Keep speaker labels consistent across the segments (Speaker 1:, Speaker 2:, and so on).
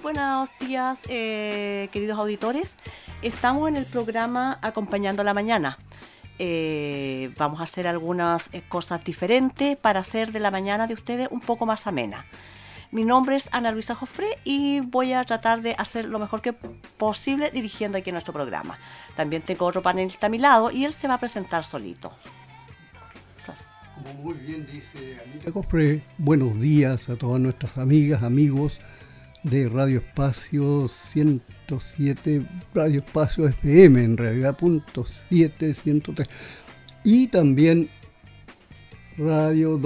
Speaker 1: buenos días, queridos auditores. Estamos en el programa Acompañando la Mañana. Vamos a hacer algunas cosas diferentes para hacer de la mañana de ustedes un poco más amena. Mi nombre es Ana Luisa Jofré y voy a tratar de hacer lo mejor que posible dirigiendo aquí nuestro programa. También tengo otro panelista a mi lado y él se va a presentar solito.
Speaker 2: Como muy bien dice Anita Jofré, buenos días a todas nuestras amigas, amigos de Radio Espacio 107, Radio Espacio FM en realidad, .7, 103, y también Radio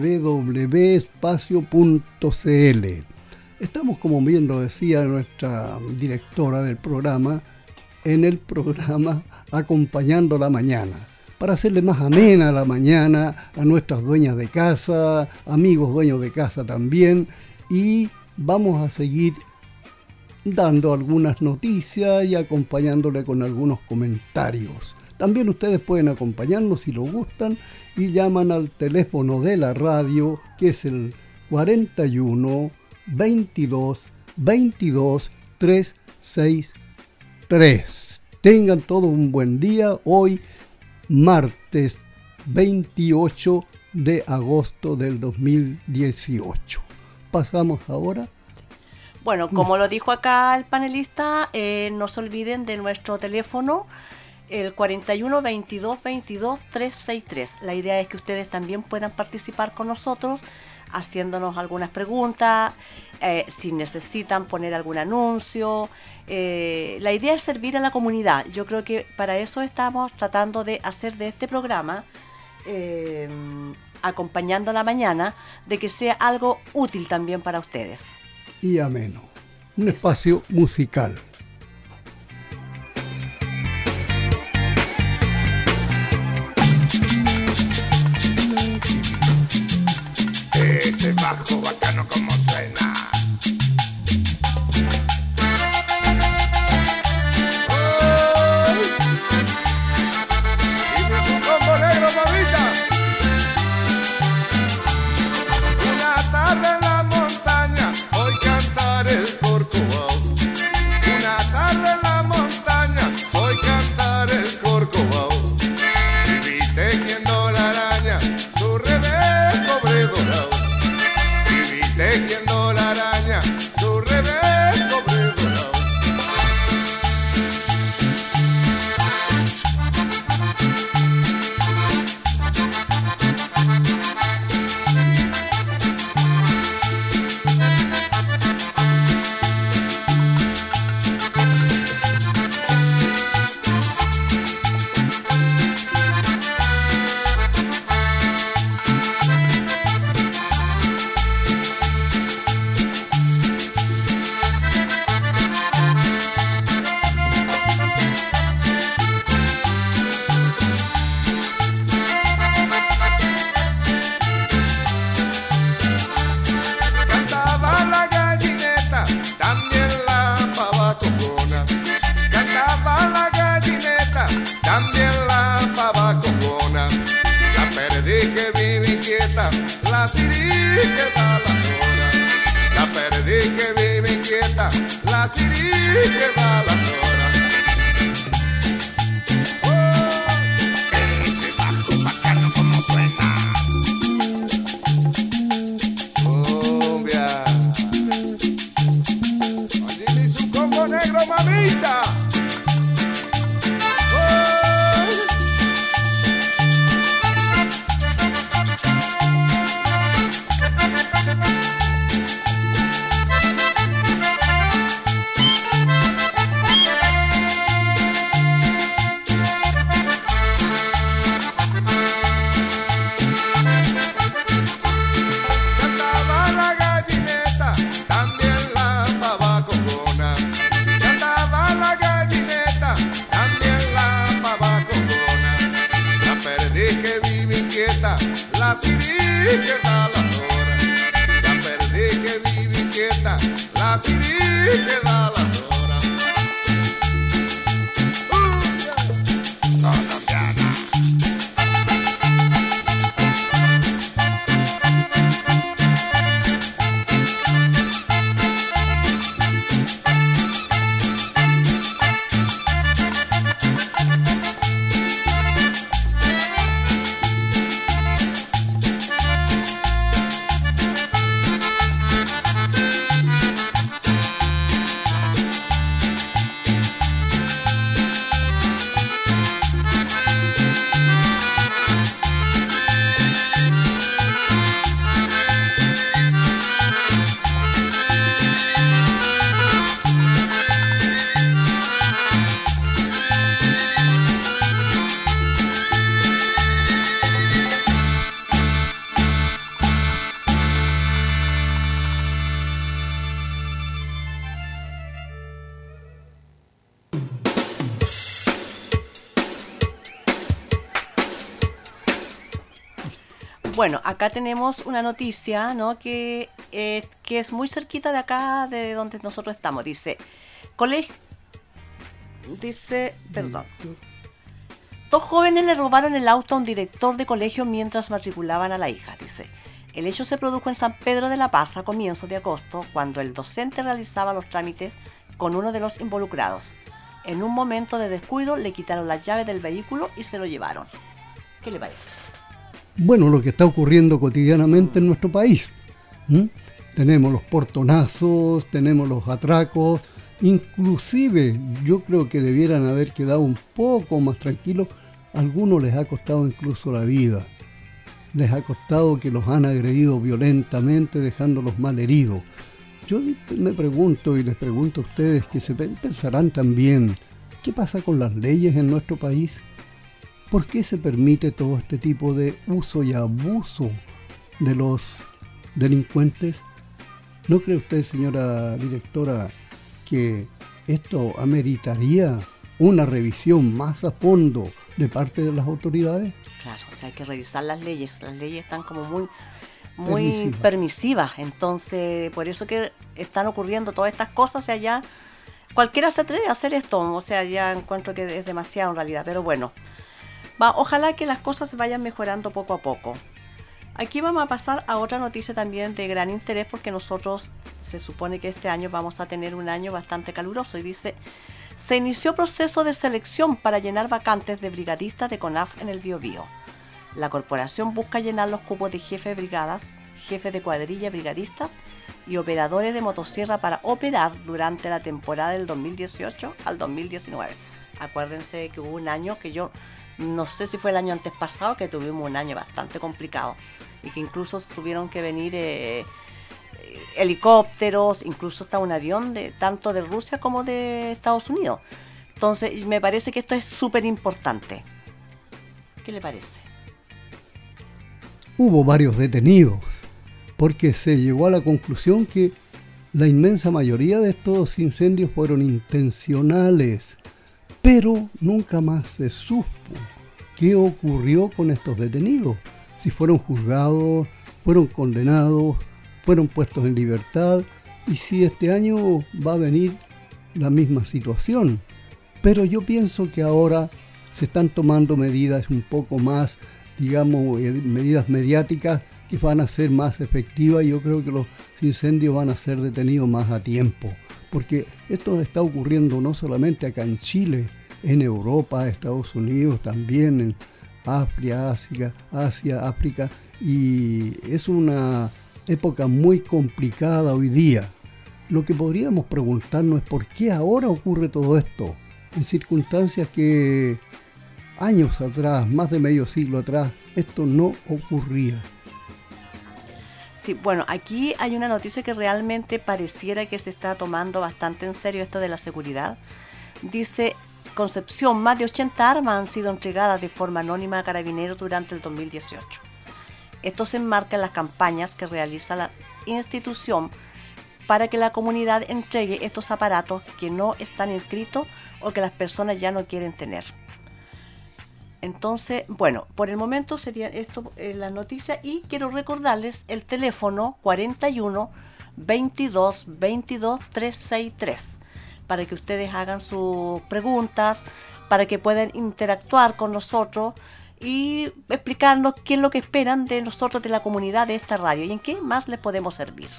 Speaker 2: www.espacio.cl. Estamos, como bien lo decía nuestra directora del programa, en el programa Acompañando la Mañana, para hacerle más amena la mañana a nuestras dueñas de casa, amigos dueños de casa también, y vamos a seguir dando algunas noticias y acompañándole con algunos comentarios. También ustedes pueden acompañarnos si lo gustan y llaman al teléfono de la radio, que es el 41 22 22 363. Tengan todos un buen día. Hoy martes 28 de agosto del 2018. Pasamos ahora.
Speaker 1: Bueno, como lo dijo acá el panelista, no se olviden de nuestro teléfono, el 41 22 22 363. La idea es que ustedes también puedan participar con nosotros, haciéndonos algunas preguntas, si necesitan poner algún anuncio. La idea es servir a la comunidad. Yo creo que para eso estamos tratando de hacer de este programa, Acompañando la Mañana, de que sea algo útil también para ustedes.
Speaker 2: Y ameno. Un espacio musical.
Speaker 3: Ese bajo bacano como suena. Y es un combo negro, mamita. Una tarde en la montaña, hoy cantar el corcovado. Una tarde en la montaña, hoy cantar el corcovado. Y vi tejiendo la araña, su revés cobre dorado. Y vi tejiendo la araña, su revés cobre dorado. Cantaba la gallineta, también la pava cocona. Cantaba la gallineta, también la pava cocona. La perdí que vive inquieta, la sirí que da las horas. La perdí que vive inquieta, la sirí que da las horas. Oh, ese bajo bacano como suena. Cumbia. Allí me hizo un combo negro, mamita. Oh. Cantaba la gallineta, también la pava cocona. Cantaba la gallineta, también la pava cocona. La perdí que vive inquieta, la sirí que da las horas. La perdí que vive inquieta, la sirí que da las horas. Colombiana.
Speaker 1: Bueno, acá tenemos una noticia, ¿no? Que es muy cerquita de acá, de donde nosotros estamos. Perdón. Dos jóvenes le robaron el auto a un director de colegio mientras matriculaban a la hija, dice. El hecho se produjo en San Pedro de la Paz a comienzos de agosto, cuando el docente realizaba los trámites con uno de los involucrados. En un momento de descuido le quitaron las llaves del vehículo y se lo llevaron. ¿Qué le parece?
Speaker 2: Bueno, lo que está ocurriendo cotidianamente en nuestro país. Tenemos los portonazos, tenemos los atracos, inclusive yo creo que debieran haber quedado un poco más tranquilos. A algunos les ha costado incluso la vida. Les ha costado que los han agredido violentamente, dejándolos mal heridos. Yo me pregunto y les pregunto a ustedes que se pensarán también, ¿qué pasa con las leyes en nuestro país? ¿Por qué se permite todo este tipo de uso y abuso de los delincuentes? ¿No cree usted, señora directora, que esto ameritaría una revisión más a fondo de parte de las autoridades?
Speaker 1: Claro, o sea, hay que revisar las leyes. Las leyes están como muy permisivas. Entonces, por eso que están ocurriendo todas estas cosas. O sea, ya cualquiera se atreve a hacer esto. O sea, ya encuentro que es demasiado en realidad. Pero bueno, ojalá que las cosas vayan mejorando poco a poco. Aquí vamos a pasar a otra noticia también de gran interés, porque nosotros se supone que este año vamos a tener un año bastante caluroso. Y dice: se inició proceso de selección para llenar vacantes de brigadistas de CONAF en el Biobío. La corporación busca llenar los cupos de jefe de brigadas, jefe de cuadrilla, brigadistas y operadores de motosierra para operar durante la temporada del 2018 al 2019. Acuérdense que hubo un año que yo no sé si fue el año antes pasado, que tuvimos un año bastante complicado y que incluso tuvieron que venir helicópteros, incluso hasta un avión tanto de Rusia como de Estados Unidos. Entonces me parece que esto es súper importante. ¿Qué le parece?
Speaker 2: Hubo varios detenidos, porque se llegó a la conclusión que la inmensa mayoría de estos incendios fueron intencionales, pero nunca más se supo qué ocurrió con estos detenidos, si fueron juzgados, fueron condenados, fueron puestos en libertad, y si este año va a venir la misma situación. Pero yo pienso que ahora se están tomando medidas un poco más, digamos, medidas mediáticas que van a ser más efectivas, y yo creo que los incendios van a ser detenidos más a tiempo, porque esto está ocurriendo no solamente acá en Chile, en Europa, Estados Unidos, también en Asia, África, y es una época muy complicada hoy día. Lo que podríamos preguntarnos es por qué ahora ocurre todo esto, en circunstancias que años atrás, más de medio siglo atrás, esto no ocurría.
Speaker 1: Sí, bueno, aquí hay una noticia que realmente pareciera que se está tomando bastante en serio esto de la seguridad. Dice: Concepción, más de 80 armas han sido entregadas de forma anónima a carabineros durante el 2018. Esto se enmarca en las campañas que realiza la institución para que la comunidad entregue estos aparatos que no están inscritos o que las personas ya no quieren tener. Entonces, bueno, por el momento sería esto la noticia, y quiero recordarles el teléfono 41 22 22 363 para que ustedes hagan sus preguntas, para que puedan interactuar con nosotros y explicarnos qué es lo que esperan de nosotros, de la comunidad de esta radio, y en qué más les podemos servir.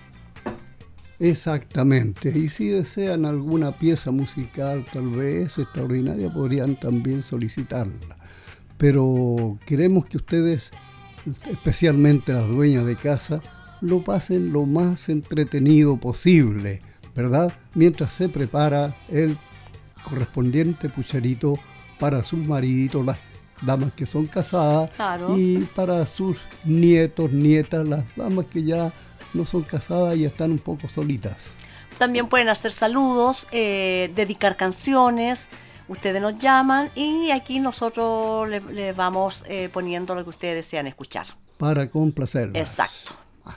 Speaker 2: Exactamente, y si desean alguna pieza musical tal vez extraordinaria, podrían también solicitarla. Pero queremos que ustedes, especialmente las dueñas de casa, lo pasen lo más entretenido posible, ¿verdad? Mientras se prepara el correspondiente pucherito para sus mariditos, las damas que son casadas, claro, y para sus nietos, nietas, las damas que ya no son casadas y están un poco solitas.
Speaker 1: También pueden hacer saludos, dedicar canciones. Ustedes nos llaman y aquí nosotros les vamos poniendo lo que ustedes desean escuchar.
Speaker 2: Para complacerlas.
Speaker 1: Exacto.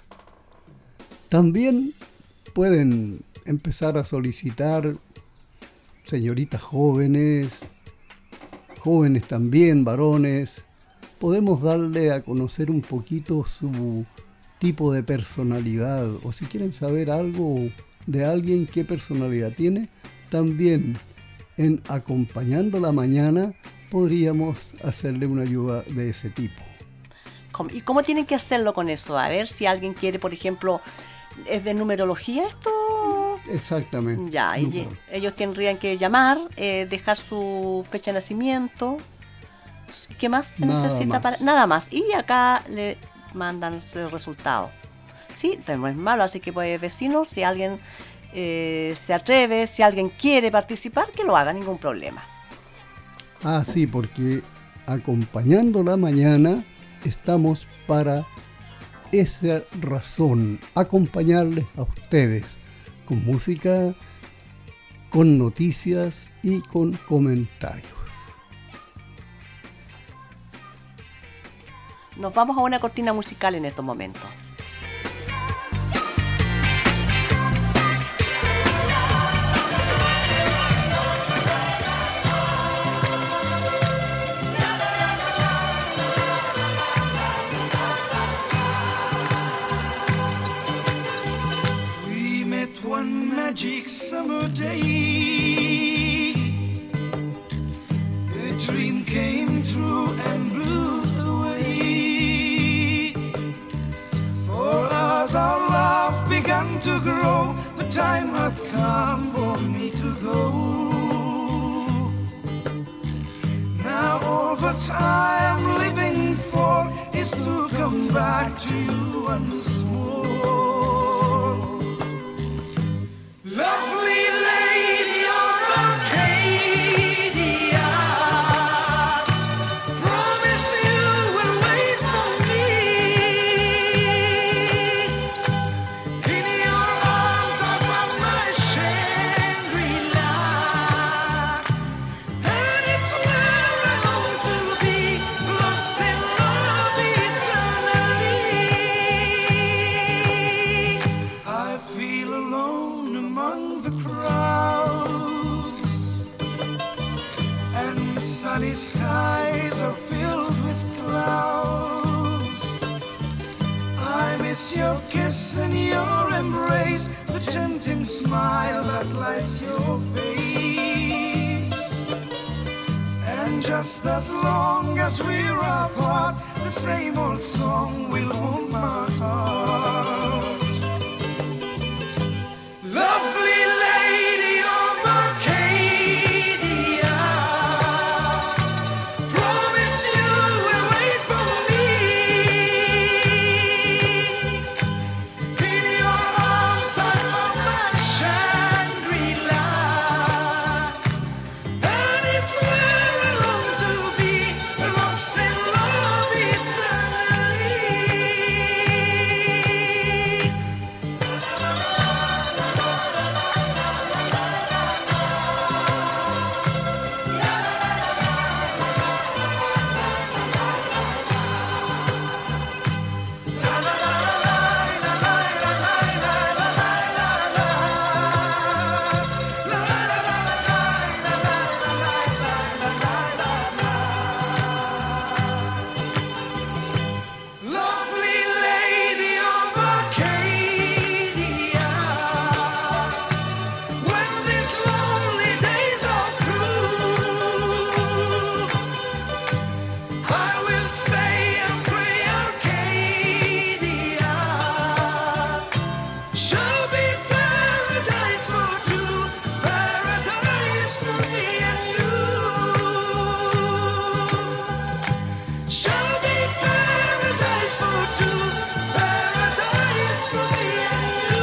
Speaker 2: También pueden empezar a solicitar señoritas jóvenes, jóvenes también, varones, podemos darle a conocer un poquito su tipo de personalidad, o si quieren saber algo de alguien, qué personalidad tiene, también en Acompañando la Mañana podríamos hacerle una ayuda de ese tipo.
Speaker 1: ¿Y cómo tienen que hacerlo con eso? A ver, si alguien quiere, por ejemplo, ¿es de numerología esto?
Speaker 2: Exactamente.
Speaker 1: Ya, ellos tendrían que llamar, dejar su fecha de nacimiento. ¿Qué más se necesita para...? Nada más. Y acá le mandan el resultado. Sí, no es malo, así que pues vecinos, si alguien se atreve, si alguien quiere participar, que lo haga, ningún problema.
Speaker 2: Ah, sí, porque Acompañando la Mañana estamos para esa razón, acompañarles a ustedes con música, con noticias y con comentarios.
Speaker 1: Nos vamos a una cortina musical en estos momentos.
Speaker 4: One magic summer day, a dream came true and blew away. For as our love began to grow, the time had come for me to go. Now all that I am living for is to come back to you once more. Lovely lady of Arcadia, promise you will wait for me. In your arms I found my Shangri-La, and it's where I long to be, lost in love eternally. I feel alone among the crowds, and sunny skies are filled with clouds. I miss your kiss and your embrace, the tempting smile that lights your face. And just as long as we're apart, the same old song will haunt my heart. Lovely lady of Arcadia, promise you will wait for me. In your arms I found my Shangri-La, and it's where I long to be, lost in love eternally. Lovely lady of Arcadia, when these lonely days are through, I will stay and pray Arcadia shall be paradise for two, paradise for me and you. Shall be paradise for two, paradise for me and you.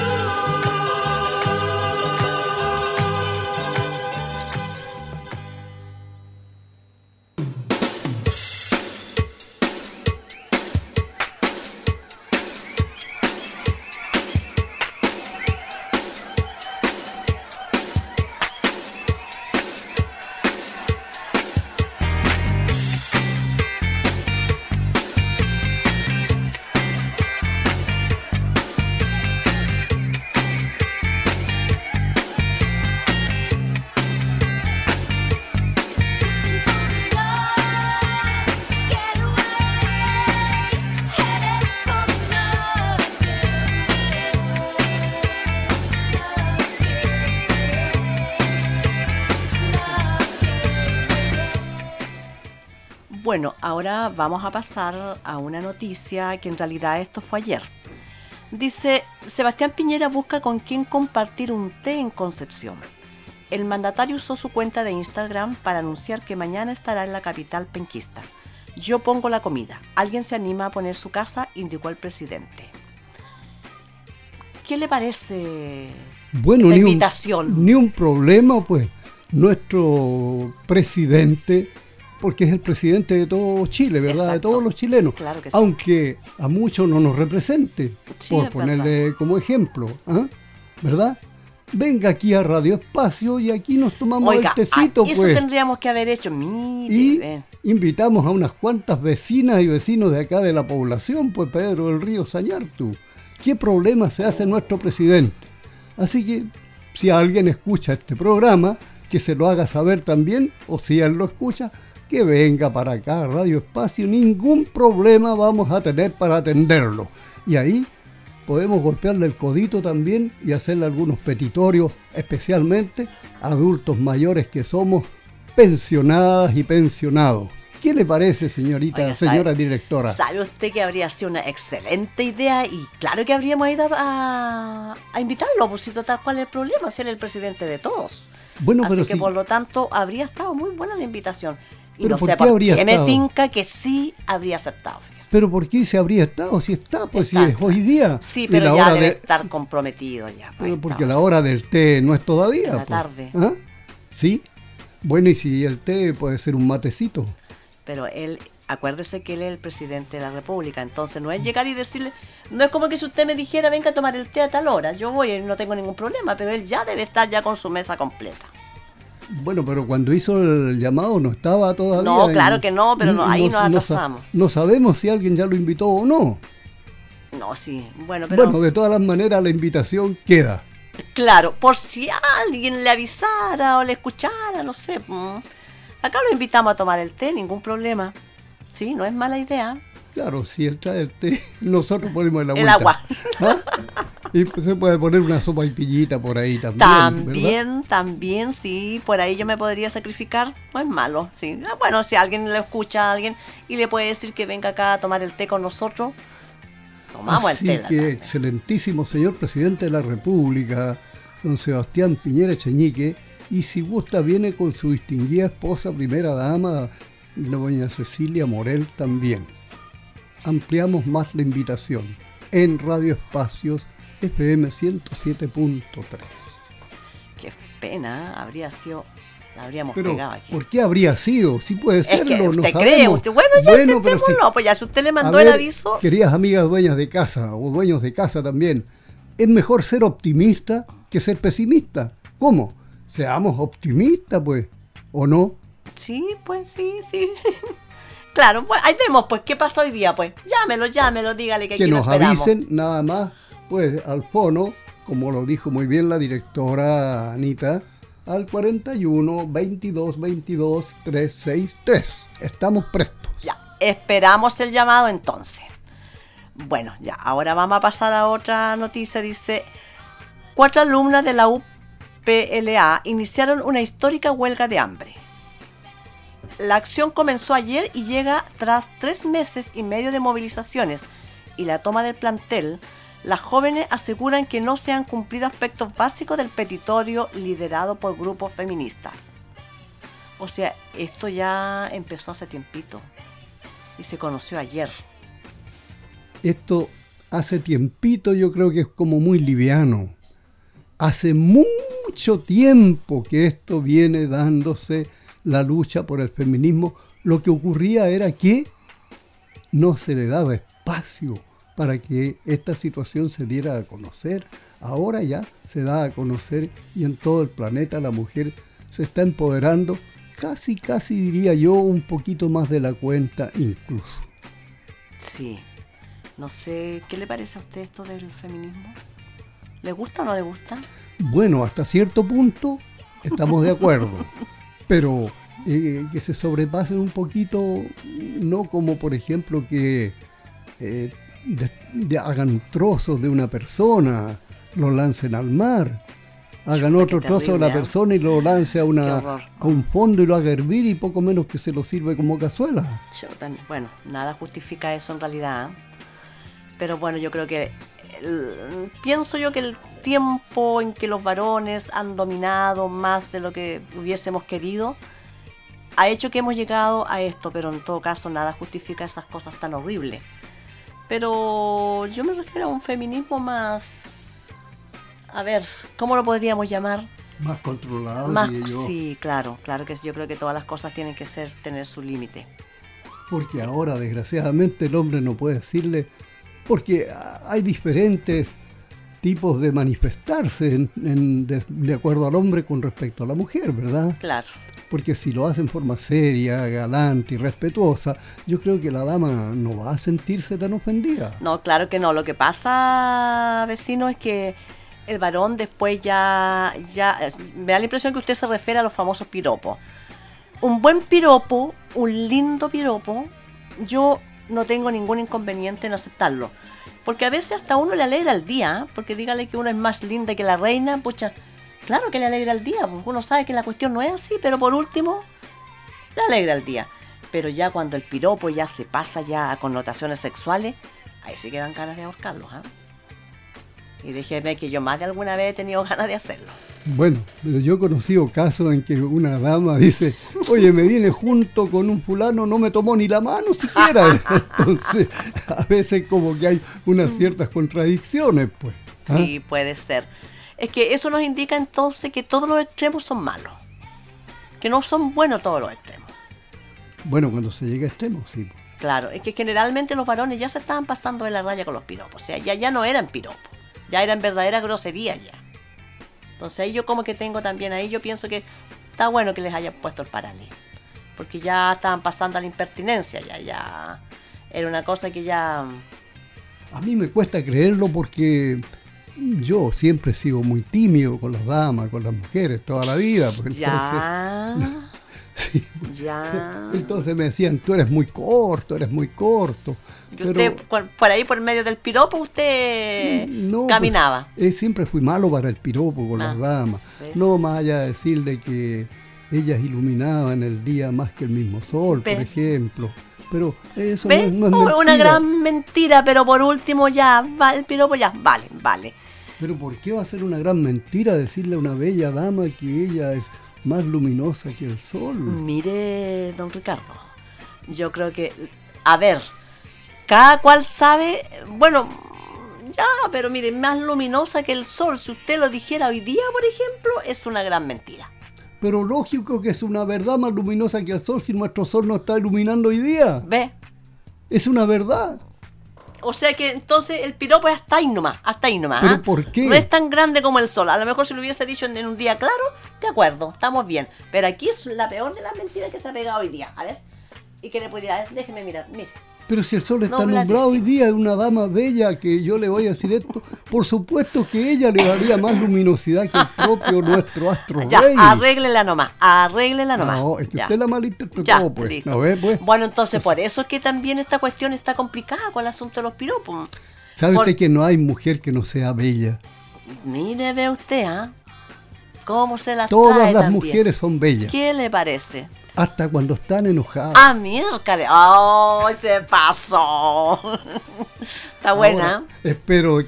Speaker 1: Bueno, ahora vamos a pasar a una noticia que en realidad esto fue ayer. Dice, Sebastián Piñera busca con quién compartir un té en Concepción. El mandatario usó su cuenta de Instagram para anunciar que mañana estará en la capital penquista. Yo pongo la comida. ¿Alguien se anima a poner su casa?, indicó el presidente. ¿Qué le parece
Speaker 2: Bueno,
Speaker 1: esta invitación?
Speaker 2: Ni un problema, pues. Nuestro presidente, porque es el presidente de todo Chile, ¿verdad?
Speaker 1: Exacto.
Speaker 2: De todos los chilenos.
Speaker 1: Claro que sí.
Speaker 2: Aunque a muchos no nos represente,
Speaker 1: Sí,
Speaker 2: por
Speaker 1: es
Speaker 2: ponerle como ejemplo, ¿ah? ¿Verdad? Venga aquí a Radio Espacio y aquí nos tomamos
Speaker 1: Oiga,
Speaker 2: el tecito,
Speaker 1: eso
Speaker 2: pues.
Speaker 1: tendríamos que haber hecho. Mire,
Speaker 2: Y
Speaker 1: ve.
Speaker 2: invitamos a unas cuantas vecinas y vecinos de acá de la población, pues Pedro del Río Sañartu. ¿Qué problema se hace nuestro presidente? Así que si alguien escucha este programa, que se lo haga saber también, o si él lo escucha, que venga para acá a Radio Espacio. Ningún problema vamos a tener para atenderlo. Y ahí podemos golpearle el codito también y hacerle algunos petitorios, especialmente a adultos mayores que somos pensionadas y pensionados. ¿Qué le parece, señorita,
Speaker 1: Oiga,
Speaker 2: señora directora?
Speaker 1: ¿Sabe usted que habría sido una excelente idea? Y claro que habríamos ido a invitarlo, por si total, ¿cuál es el problema? Si él es el presidente de todos.
Speaker 2: Bueno,
Speaker 1: Así
Speaker 2: pero
Speaker 1: que
Speaker 2: si-
Speaker 1: por lo tanto habría estado muy buena la invitación. Y
Speaker 2: ¿Pero
Speaker 1: no
Speaker 2: por
Speaker 1: sé
Speaker 2: qué habría
Speaker 1: qué me
Speaker 2: estado?
Speaker 1: tinca que sí habría aceptado, fíjese.
Speaker 2: Pero ¿por qué se habría estado? Si está, pues
Speaker 1: Está,
Speaker 2: si es hoy día.
Speaker 1: Sí,
Speaker 2: Y
Speaker 1: pero
Speaker 2: la
Speaker 1: ya
Speaker 2: hora
Speaker 1: debe
Speaker 2: de-
Speaker 1: estar comprometido ya. pues,
Speaker 2: Pero
Speaker 1: ahí
Speaker 2: porque
Speaker 1: está.
Speaker 2: la hora del té no es todavía.
Speaker 1: En la
Speaker 2: pues.
Speaker 1: tarde.
Speaker 2: ¿Ah? ¿Sí? Bueno, y si el té puede ser un matecito.
Speaker 1: Pero él, acuérdese que él es el presidente de la República, entonces no es llegar y decirle, no es como que si usted me dijera, venga a tomar el té a tal hora, yo voy y no tengo ningún problema, pero él ya debe estar ya con su mesa completa.
Speaker 2: Bueno, pero cuando hizo el llamado no estaba todavía.
Speaker 1: No,
Speaker 2: y-
Speaker 1: claro que no, pero no, ahí nos
Speaker 2: sa-
Speaker 1: atrasamos.
Speaker 2: No sabemos si alguien ya lo invitó o no.
Speaker 1: No, sí, bueno, pero
Speaker 2: Bueno, de todas las maneras la invitación queda.
Speaker 1: claro, por si alguien le avisara o le escuchara, no sé. Acá lo invitamos a tomar el té, ningún problema. Sí, no es mala idea.
Speaker 2: Claro, si él trae el té, nosotros ponemos el agua.
Speaker 1: El agua.
Speaker 2: Y pues se puede poner una sopa y pillita por ahí también. ¿verdad?
Speaker 1: También, sí, por ahí yo me podría sacrificar, no es malo, sí. Bueno, si alguien le escucha a alguien y le puede decir que venga acá a tomar el té con nosotros, tomamos
Speaker 2: Así
Speaker 1: el té.
Speaker 2: que,
Speaker 1: la tarde.
Speaker 2: excelentísimo señor presidente de la República, don Sebastián Piñera Echeñique, y si gusta viene con su distinguida esposa, primera dama, doña Cecilia Morel también. Ampliamos más la invitación en Radio Espacios FM 107.3.
Speaker 1: Qué pena, habría sido, la habríamos
Speaker 2: Pero,
Speaker 1: pegado aquí.
Speaker 2: ¿por qué habría sido? Si puede
Speaker 1: Es
Speaker 2: serlo,
Speaker 1: que
Speaker 2: no
Speaker 1: usted
Speaker 2: sabemos.
Speaker 1: cree, usted, bueno, ya
Speaker 2: pero
Speaker 1: intentémoslo,
Speaker 2: si-
Speaker 1: pues ya si usted le
Speaker 2: A
Speaker 1: mandó
Speaker 2: ver,
Speaker 1: el aviso,
Speaker 2: queridas amigas dueñas de casa o dueños de casa también, es mejor ser optimista que ser pesimista. ¿Cómo? Seamos optimistas, pues, ¿o no?
Speaker 1: sí, pues sí. Claro, pues ahí vemos, pues, qué pasó hoy día, pues. Llámelo, dígale que
Speaker 2: Que
Speaker 1: aquí lo
Speaker 2: nos
Speaker 1: esperamos.
Speaker 2: avisen nada más, pues, al fono, como lo dijo muy bien la directora Anita, al 41 22 22 363. Estamos prestos.
Speaker 1: Ya, esperamos el llamado entonces. Bueno, ya, ahora vamos a pasar a otra noticia. Dice, 4 alumnas de la UPLA iniciaron una histórica huelga de hambre. La acción comenzó ayer y llega tras 3 meses y medio de movilizaciones y la toma del plantel. Las jóvenes aseguran que no se han cumplido aspectos básicos del petitorio liderado por grupos feministas. O sea, esto ya empezó hace tiempito y se conoció ayer.
Speaker 2: Esto hace tiempito yo creo que es como muy liviano. Hace mucho tiempo que esto viene dándose la lucha por el feminismo. Lo que ocurría era que no se le daba espacio para que esta situación se diera a conocer. Ahora ya se da a conocer y en todo el planeta la mujer se está empoderando, casi diría yo, un poquito más de la cuenta incluso.
Speaker 1: Sí. No sé, ¿qué le parece a usted esto del feminismo? ¿Le gusta o no le gusta?
Speaker 2: Bueno, hasta cierto punto estamos de acuerdo, pero que se sobrepasen un poquito, no como por ejemplo que hagan trozos de una persona, lo lancen al mar, hagan
Speaker 1: Chuta,
Speaker 2: otro
Speaker 1: qué
Speaker 2: trozo de
Speaker 1: terrible,
Speaker 2: la persona y lo lance
Speaker 1: Qué horror.
Speaker 2: a un fondo y lo haga hervir y poco menos que se lo sirve como cazuela.
Speaker 1: Chuta, bueno, nada justifica eso en realidad. Pero bueno, yo creo que pienso yo que el tiempo en que los varones han dominado más de lo que hubiésemos querido ha hecho que hemos llegado a esto, pero en todo caso nada justifica esas cosas tan horribles. Pero yo me refiero a un feminismo más, a ver, ¿cómo lo podríamos llamar?
Speaker 2: Más controlado,
Speaker 1: Más,
Speaker 2: diría yo.
Speaker 1: sí, claro que yo creo que todas las cosas tienen que tener su límite.
Speaker 2: Porque ahora, desgraciadamente, el hombre no puede decirle, porque hay diferentes tipos de manifestarse de acuerdo al hombre con respecto a la mujer, ¿verdad?
Speaker 1: Claro.
Speaker 2: Porque si lo hace en forma seria, galante y respetuosa, yo creo que la dama no va a sentirse tan ofendida.
Speaker 1: No, claro que no. Lo que pasa, vecino, es que el varón después ya me da la impresión que usted se refiere a los famosos piropos. Un buen piropo, un lindo piropo, yo no tengo ningún inconveniente en aceptarlo. Porque a veces hasta uno le alegra el día, ¿eh? Porque dígale que uno es más linda que la reina, pucha, claro que le alegra el día, porque uno sabe que la cuestión no es así, pero por último, le alegra el día. Pero ya cuando el piropo ya se pasa ya a connotaciones sexuales, ahí sí que dan ganas de ahorcarlos, ¿eh? Y déjeme que yo más de alguna vez he tenido ganas de hacerlo.
Speaker 2: Bueno, pero yo he conocido casos en que una dama dice, oye, me vine junto con un fulano, no me tomó ni la mano siquiera. Entonces, a veces como que hay unas ciertas contradicciones, pues. ¿Ah?
Speaker 1: Sí, puede ser. Es que eso nos indica entonces que todos los extremos son malos. Que no son buenos todos los extremos.
Speaker 2: Bueno, cuando se llega a extremos, sí.
Speaker 1: Claro, es que generalmente los varones ya se estaban pasando de la raya con los piropos. O sea, ya no eran piropos. Ya eran verdaderas groserías ya. Entonces ahí yo como que tengo también ahí, yo pienso que está bueno que les hayan puesto el paralelo. Porque ya estaban pasando a la impertinencia, ya era una cosa que ya...
Speaker 2: A mí me cuesta creerlo porque yo siempre he sido muy tímido con las damas, con las mujeres, toda la vida. Pues
Speaker 1: Ya...
Speaker 2: sí.
Speaker 1: Ya...
Speaker 2: Entonces me decían, tú eres muy corto, eres muy corto.
Speaker 1: Y usted, por ahí, por medio del piropo, usted
Speaker 2: no,
Speaker 1: caminaba.
Speaker 2: Pues, siempre fui malo para el piropo con las damas.
Speaker 1: ¿Sí?
Speaker 2: No más allá de decirle que ellas iluminaban el día más que el mismo sol, por ejemplo. Pero eso no es mentira.
Speaker 1: Una gran mentira, pero por último ya, el piropo ya, vale.
Speaker 2: Pero ¿por qué va a ser una gran mentira decirle a una bella dama que ella es más luminosa que el sol?
Speaker 1: Mire, don Ricardo, yo creo que, a ver, cada cual sabe, bueno, ya, pero mire, más luminosa que el sol, si usted lo dijera hoy día, por ejemplo, es una gran mentira.
Speaker 2: Pero lógico que es una verdad más luminosa que el sol si nuestro sol no está iluminando hoy día.
Speaker 1: ¿Ve?
Speaker 2: Es una verdad.
Speaker 1: O sea que entonces el piropo es hasta ahí nomás.
Speaker 2: ¿Pero
Speaker 1: ¿Ah?
Speaker 2: por qué?
Speaker 1: No es tan grande como el sol. A lo mejor si lo hubiese dicho en un día claro, de acuerdo, estamos bien. Pero aquí es la peor de las mentiras que se ha pegado hoy día. A ver, ¿y qué le pudiera? Déjeme mirar, mire.
Speaker 2: Pero si el sol está
Speaker 1: Nubladísimo.
Speaker 2: nublado hoy día, es una dama bella que yo le voy a decir esto, por supuesto que ella le daría más luminosidad que el propio nuestro astro
Speaker 1: Ya,
Speaker 2: rey.
Speaker 1: arréglela nomás.
Speaker 2: No, es que
Speaker 1: Ya.
Speaker 2: usted la malinterpretó,
Speaker 1: Ya,
Speaker 2: pues.
Speaker 1: listo.
Speaker 2: ¿No ve, pues?
Speaker 1: Bueno, entonces por eso es que también esta cuestión está complicada con el asunto de los piropos.
Speaker 2: ¿Sabe usted que no hay mujer que no sea bella?
Speaker 1: Mire, ve usted, ¿ah? ¿Cómo se las
Speaker 2: Todas
Speaker 1: trae
Speaker 2: las
Speaker 1: también?
Speaker 2: mujeres son bellas,
Speaker 1: ¿Qué le parece?
Speaker 2: hasta cuando están enojadas.
Speaker 1: ¡Ah, miércale! ¡Oh, se pasó! Está buena.
Speaker 2: Ahora, espero,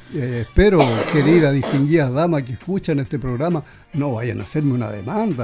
Speaker 2: querida, distinguida dama que escuchan este programa, no vayan a hacerme una demanda.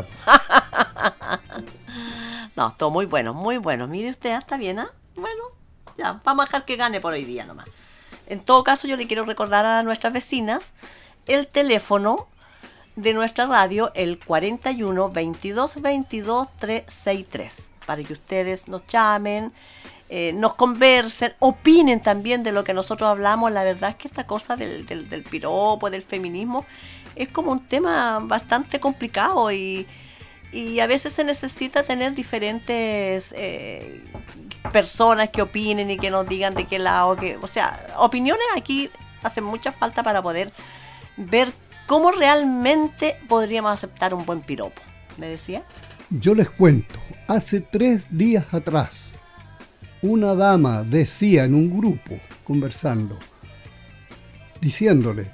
Speaker 1: No, todo muy bueno, muy bueno. Mire usted, está bien, ¿ah? Bueno, ya, vamos a dejar que gane por hoy día nomás. En todo caso, yo le quiero recordar a nuestras vecinas el teléfono de nuestra radio, el 41 22 22 363, para que ustedes nos llamen, nos conversen, opinen también de lo que nosotros hablamos. La verdad es que esta cosa del piropo, del feminismo, es como un tema bastante complicado y a veces se necesita tener diferentes personas que opinen y que nos digan de qué lado, o sea, opiniones aquí hacen mucha falta para poder ver cómo realmente podríamos aceptar un buen piropo. ¿Me decía?
Speaker 2: Yo les cuento, hace 3 días atrás, una dama decía en un grupo, conversando, diciéndole,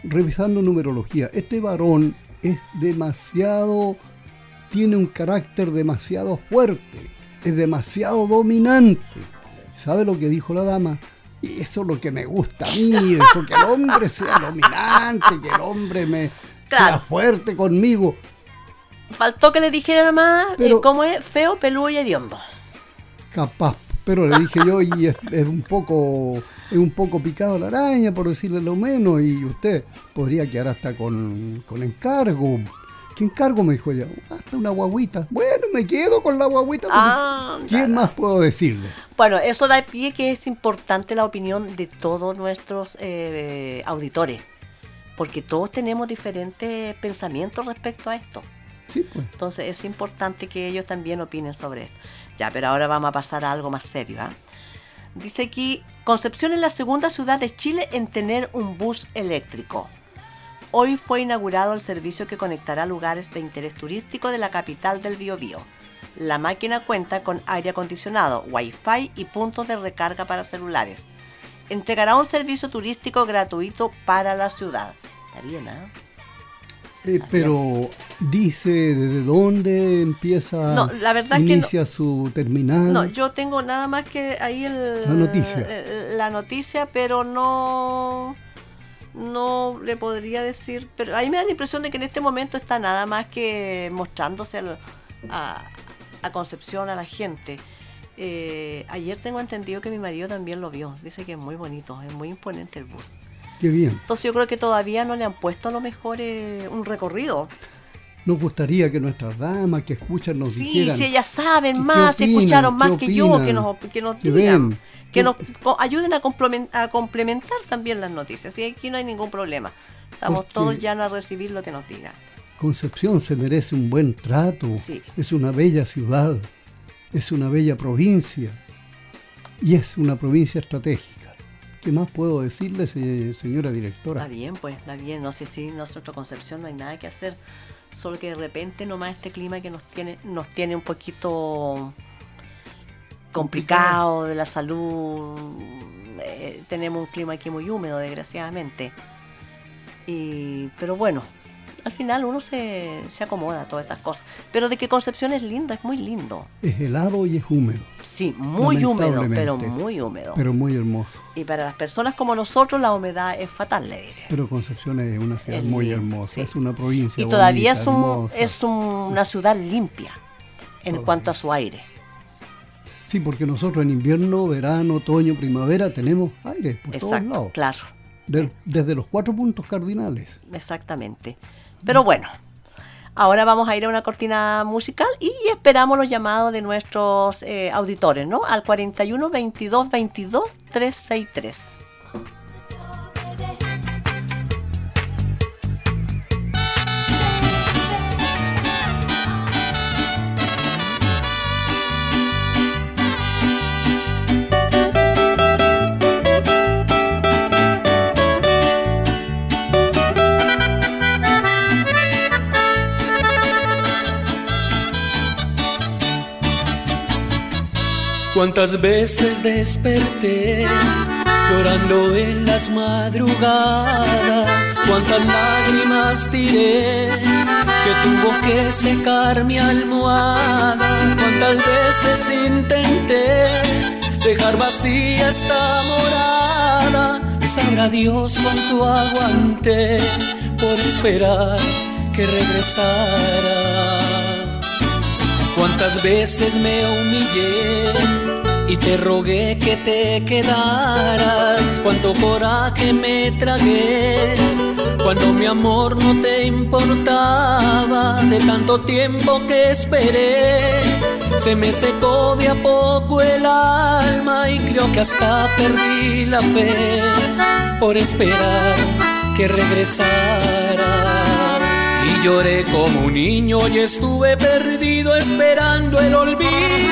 Speaker 2: revisando numerología, este varón es demasiado, tiene un carácter demasiado fuerte, es demasiado dominante. ¿Sabe lo que dijo la dama? Y eso es lo que me gusta a mí, que el hombre sea dominante, que el hombre sea fuerte conmigo.
Speaker 1: Faltó que le dijera más
Speaker 2: Pero,
Speaker 1: cómo es feo, peludo y hediondo.
Speaker 2: Capaz, pero le dije yo, y es un poco picado la araña, por decirle lo menos, y usted podría quedar hasta con encargo. ¿Qué encargo? Me dijo ella. Hasta una guaguita. Bueno, me quedo con la guaguita. ¿Quién más puedo decirle?
Speaker 1: Bueno, eso da pie que es importante la opinión de todos nuestros auditores, porque todos tenemos diferentes pensamientos respecto a esto.
Speaker 2: Sí, pues.
Speaker 1: Entonces es importante que ellos también opinen sobre esto. Ya, pero ahora vamos a pasar a algo más serio, ¿eh? Dice aquí, Concepción es la segunda ciudad de Chile en tener un bus eléctrico. Hoy fue inaugurado el servicio que conectará lugares de interés turístico de la capital del Biobío. La máquina cuenta con aire acondicionado, wifi y puntos de recarga para celulares. Entregará un servicio turístico gratuito para la ciudad. Está bien,
Speaker 2: pero dice desde dónde empieza,
Speaker 1: no, la verdad
Speaker 2: inicia
Speaker 1: que
Speaker 2: su terminal.
Speaker 1: No, yo tengo nada más que ahí la noticia, pero no le podría decir, pero ahí me da la impresión de que en este momento está nada más que mostrándose a Concepción, a la gente. Ayer tengo entendido que mi marido también lo vio, dice que es muy bonito, es muy imponente el bus.
Speaker 2: Qué bien.
Speaker 1: Entonces yo creo que todavía no le han puesto a lo mejor un recorrido.
Speaker 2: Nos gustaría que nuestras damas que escuchan nos dijeran.
Speaker 1: Sí, si ellas saben más, si escucharon más que yo, que nos digan, que nos ayuden a complementar también las noticias. Y aquí no hay ningún problema. Estamos todos ya a recibir lo que nos digan.
Speaker 2: Concepción se merece un buen trato.
Speaker 1: Sí.
Speaker 2: Es una bella ciudad, es una bella provincia y es una provincia estratégica. ¿Qué más puedo decirle, señora directora?
Speaker 1: Está bien, pues, está bien. No sé si nosotros Concepción no hay nada que hacer. Solo que de repente nomás este clima que nos tiene un poquito complicado de la salud. Tenemos un clima aquí muy húmedo, desgraciadamente. Pero bueno, al final uno se acomoda a todas estas cosas. Pero de que Concepción es lindo, es muy lindo.
Speaker 2: Es helado y es húmedo.
Speaker 1: Sí, muy húmedo, pero muy húmedo.
Speaker 2: Pero muy hermoso.
Speaker 1: Y para las personas como nosotros la humedad es fatal, le diré.
Speaker 2: Pero Concepción es una ciudad muy hermosa, sí. Es una provincia
Speaker 1: y todavía
Speaker 2: bonita,
Speaker 1: es una ciudad limpia en cuanto a su aire.
Speaker 2: Sí, porque nosotros en invierno, verano, otoño, primavera tenemos aire por todos lados.
Speaker 1: Claro.
Speaker 2: Desde los 4 puntos cardinales.
Speaker 1: Exactamente. Pero bueno, ahora vamos a ir a una cortina musical y esperamos los llamados de nuestros auditores, ¿no? Al 41 22 22 363.
Speaker 5: Cuántas veces desperté llorando en las madrugadas, cuántas lágrimas tiré que tuvo que secar mi almohada, cuántas veces intenté dejar vacía esta morada, sabrá Dios cuánto aguanté por esperar que regresara. Cuántas veces me humillé y te rogué que te quedaras, cuánto coraje me tragué cuando mi amor no te importaba, de tanto tiempo que esperé se me secó de a poco el alma y creo que hasta perdí la fe por esperar que regresara. Y lloré como un niño y estuve perdido esperando el olvido.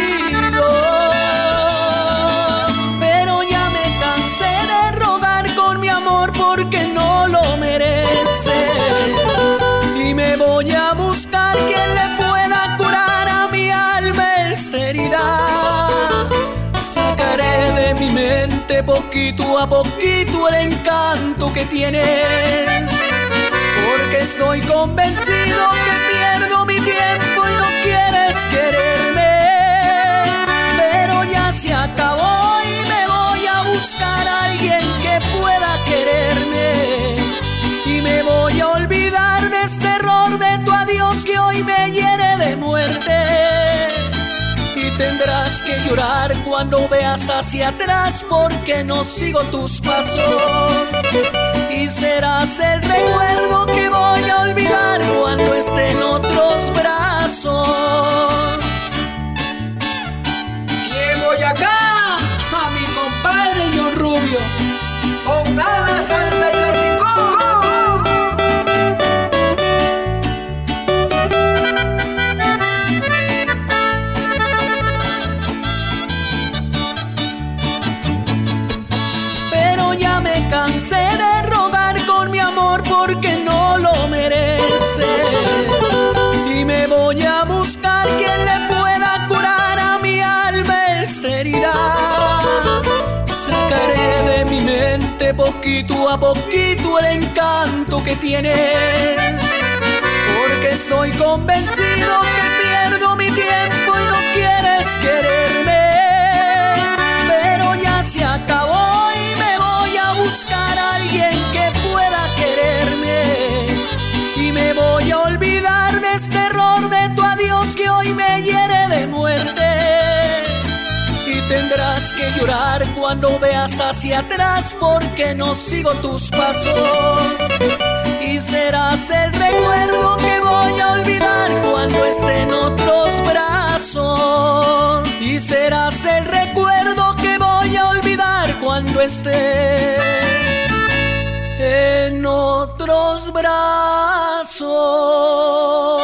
Speaker 5: Pero ya me cansé de rogar con mi amor porque no lo merece. Y me voy a buscar quien le pueda curar a mi alma esta herida. Sacaré de mi mente poquito a poquito el encanto que tienes, porque estoy convencido que pierdo mi tiempo y no quieres quererme. Pero ya se acabó y me voy a buscar a alguien que pueda quererme, y me voy a olvidar de este error de tu adiós que hoy me hiere de muerte. Y tendrás que llorar cuando veas hacia atrás, porque no sigo tus pasos, y serás el recuerdo que voy a olvidar cuando esté en otros brazos.
Speaker 6: Llevo ya acá a mi compadre John Rubio, con ganas alta y el rincón.
Speaker 5: Cansé de rogar con mi amor porque no lo merece, y me voy a buscar quien le pueda curar a mi alma esta herida. Sacaré de mi mente poquito a poquito el encanto que tienes, porque estoy convencido que pierdo mi tiempo y no quieres quererme. Pero ya se acabó y me voy a buscar a alguien que pueda quererme, y me voy a olvidar de este error de tu adiós que hoy me hiere de muerte. Y tendrás que llorar cuando veas hacia atrás, porque no sigo tus pasos, y serás el recuerdo que voy a olvidar cuando esté en otros brazos. Y serás el recuerdo que voy a olvidar cuando esté en otros brazos.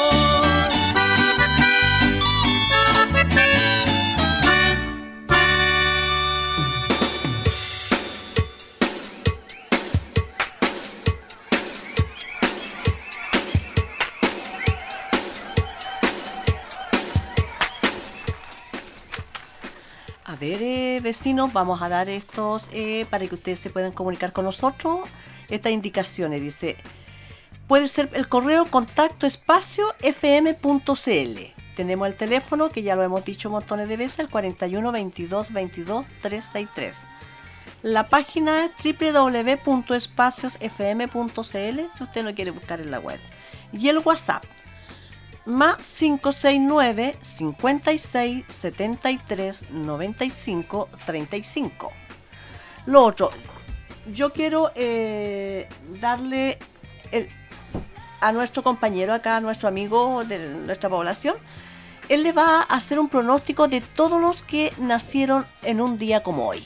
Speaker 1: A ver, vecinos, vamos a dar estos para que ustedes se puedan comunicar con nosotros. Estas indicaciones, dice, puede ser el correo contacto espacio fm.cl. Tenemos el teléfono, que ya lo hemos dicho montones de veces, el 41 22 22 363. La página es www.espaciosfm.cl, si usted lo quiere buscar en la web. Y el WhatsApp, más 569 56 73 95 35. Lo otro, yo quiero darle a nuestro compañero acá, a nuestro amigo de nuestra población, él le va a hacer un pronóstico de todos los que nacieron en un día como hoy.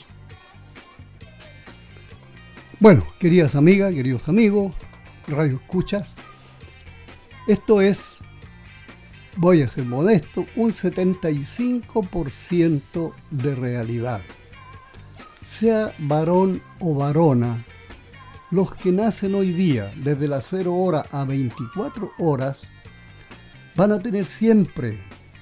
Speaker 2: Bueno, queridas amigas, queridos amigos, radio escuchas, esto es, voy a ser modesto, un 75% de realidad. Sea varón o varona, los que nacen hoy día, desde las 0 horas a 24 horas, van a tener siempre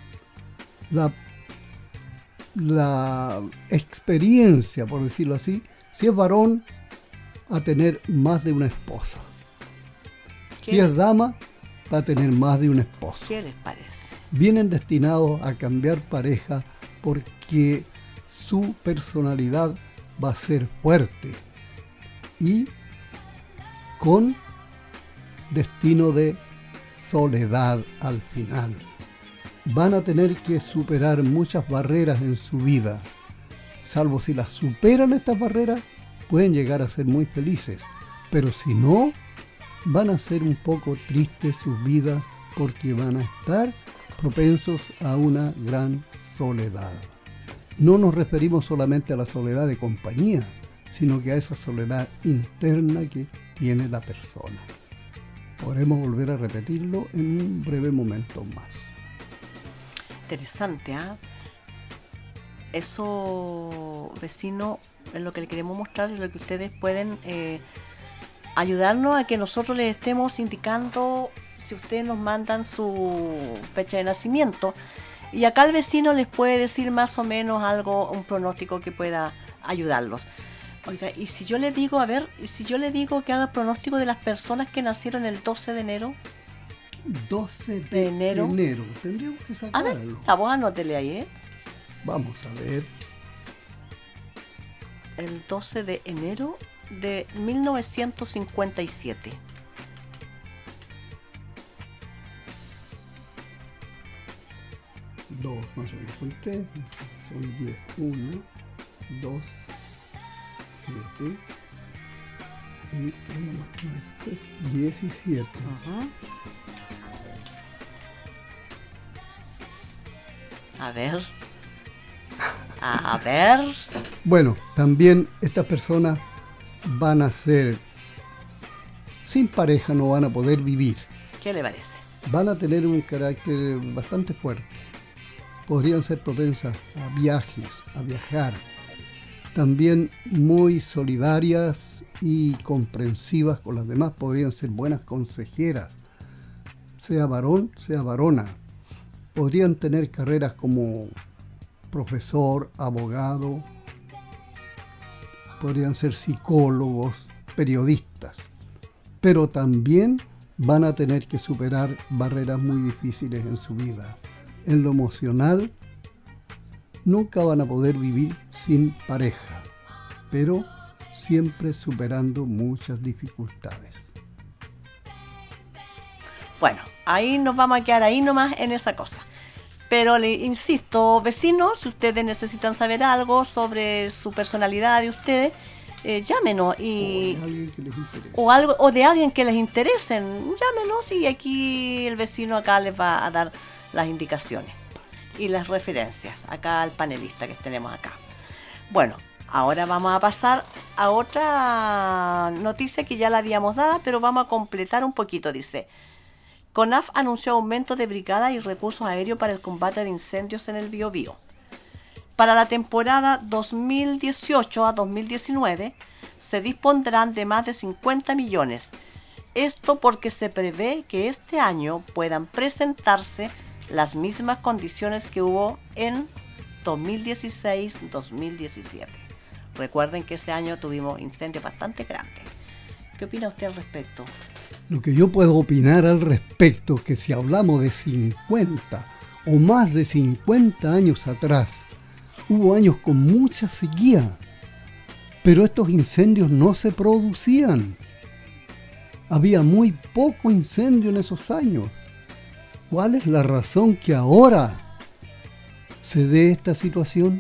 Speaker 2: la experiencia, por decirlo así, si es varón, a tener más de una esposa. Si es dama, va a tener más de una esposa.
Speaker 1: ¿Qué les parece?
Speaker 2: Vienen destinados a cambiar pareja porque su personalidad va a ser fuerte y con destino de soledad al final. Van a tener que superar muchas barreras en su vida. Salvo si las superan estas barreras, pueden llegar a ser muy felices. Pero si no, van a ser un poco tristes sus vidas porque van a estar propensos a una gran soledad. No nos referimos solamente a la soledad de compañía, sino que a esa soledad interna que tiene la persona. Podremos volver a repetirlo en un breve momento más.
Speaker 1: Interesante, ¿ah? Eso, vecino, es lo que le queremos mostrar, es lo que ustedes pueden ayudarnos a que nosotros les estemos indicando. Si ustedes nos mandan su fecha de nacimiento, Y acá el vecino les puede decir más o menos algo, un pronóstico que pueda ayudarlos. Oiga, y si yo le digo, a ver, y si yo le digo que haga pronóstico de las personas que nacieron el 12 de enero.
Speaker 2: 12
Speaker 1: de enero.
Speaker 2: Tendríamos que
Speaker 1: A ver,
Speaker 2: sacarlo.
Speaker 1: a vos anótele ahí, ¿eh?
Speaker 2: Vamos a ver.
Speaker 1: El 12 de enero de 1957.
Speaker 2: 2 más o menos son 3, son 10. 1, 2, 7 y 1 más 3, 17.
Speaker 1: Ujú. A ver. A ver.
Speaker 2: Bueno, también estas personas van a ser sin pareja, no van a poder vivir.
Speaker 1: ¿Qué le parece?
Speaker 2: Van a tener un carácter bastante fuerte. Podrían ser propensas a viajes, a viajar. También muy solidarias y comprensivas con las demás. Podrían ser buenas consejeras. Sea varón, sea varona. Podrían tener carreras como profesor, abogado. Podrían ser psicólogos, periodistas. Pero también van a tener que superar barreras muy difíciles en su vida. En lo emocional, nunca van a poder vivir sin pareja, pero siempre superando muchas dificultades.
Speaker 1: Bueno, ahí nos vamos a quedar ahí nomás en esa cosa. Pero le insisto, vecinos, si ustedes necesitan saber algo sobre su personalidad de ustedes, llámenos y...
Speaker 2: O de alguien que les interese.
Speaker 1: O de alguien que les interesen, llámenos y aquí el vecino acá les va a dar las indicaciones y las referencias acá al panelista que tenemos acá. Bueno, ahora vamos a pasar a otra noticia que ya la habíamos dado, pero vamos a completar un poquito. Dice, CONAF anunció aumento de brigada y recursos aéreos para el combate de incendios en el Biobío. Para la temporada 2018 a 2019 se dispondrán de más de 50 millones. Esto porque se prevé que este año puedan presentarse las mismas condiciones que hubo en 2016-2017. Recuerden que ese año tuvimos incendios bastante grandes. ¿Qué opina usted al respecto?
Speaker 2: Lo que yo puedo opinar al respecto es que si hablamos de 50 o más de 50 años atrás, hubo años con mucha sequía, pero estos incendios no se producían. Había muy poco incendio en esos años. ¿Cuál es la razón que ahora se dé esta situación?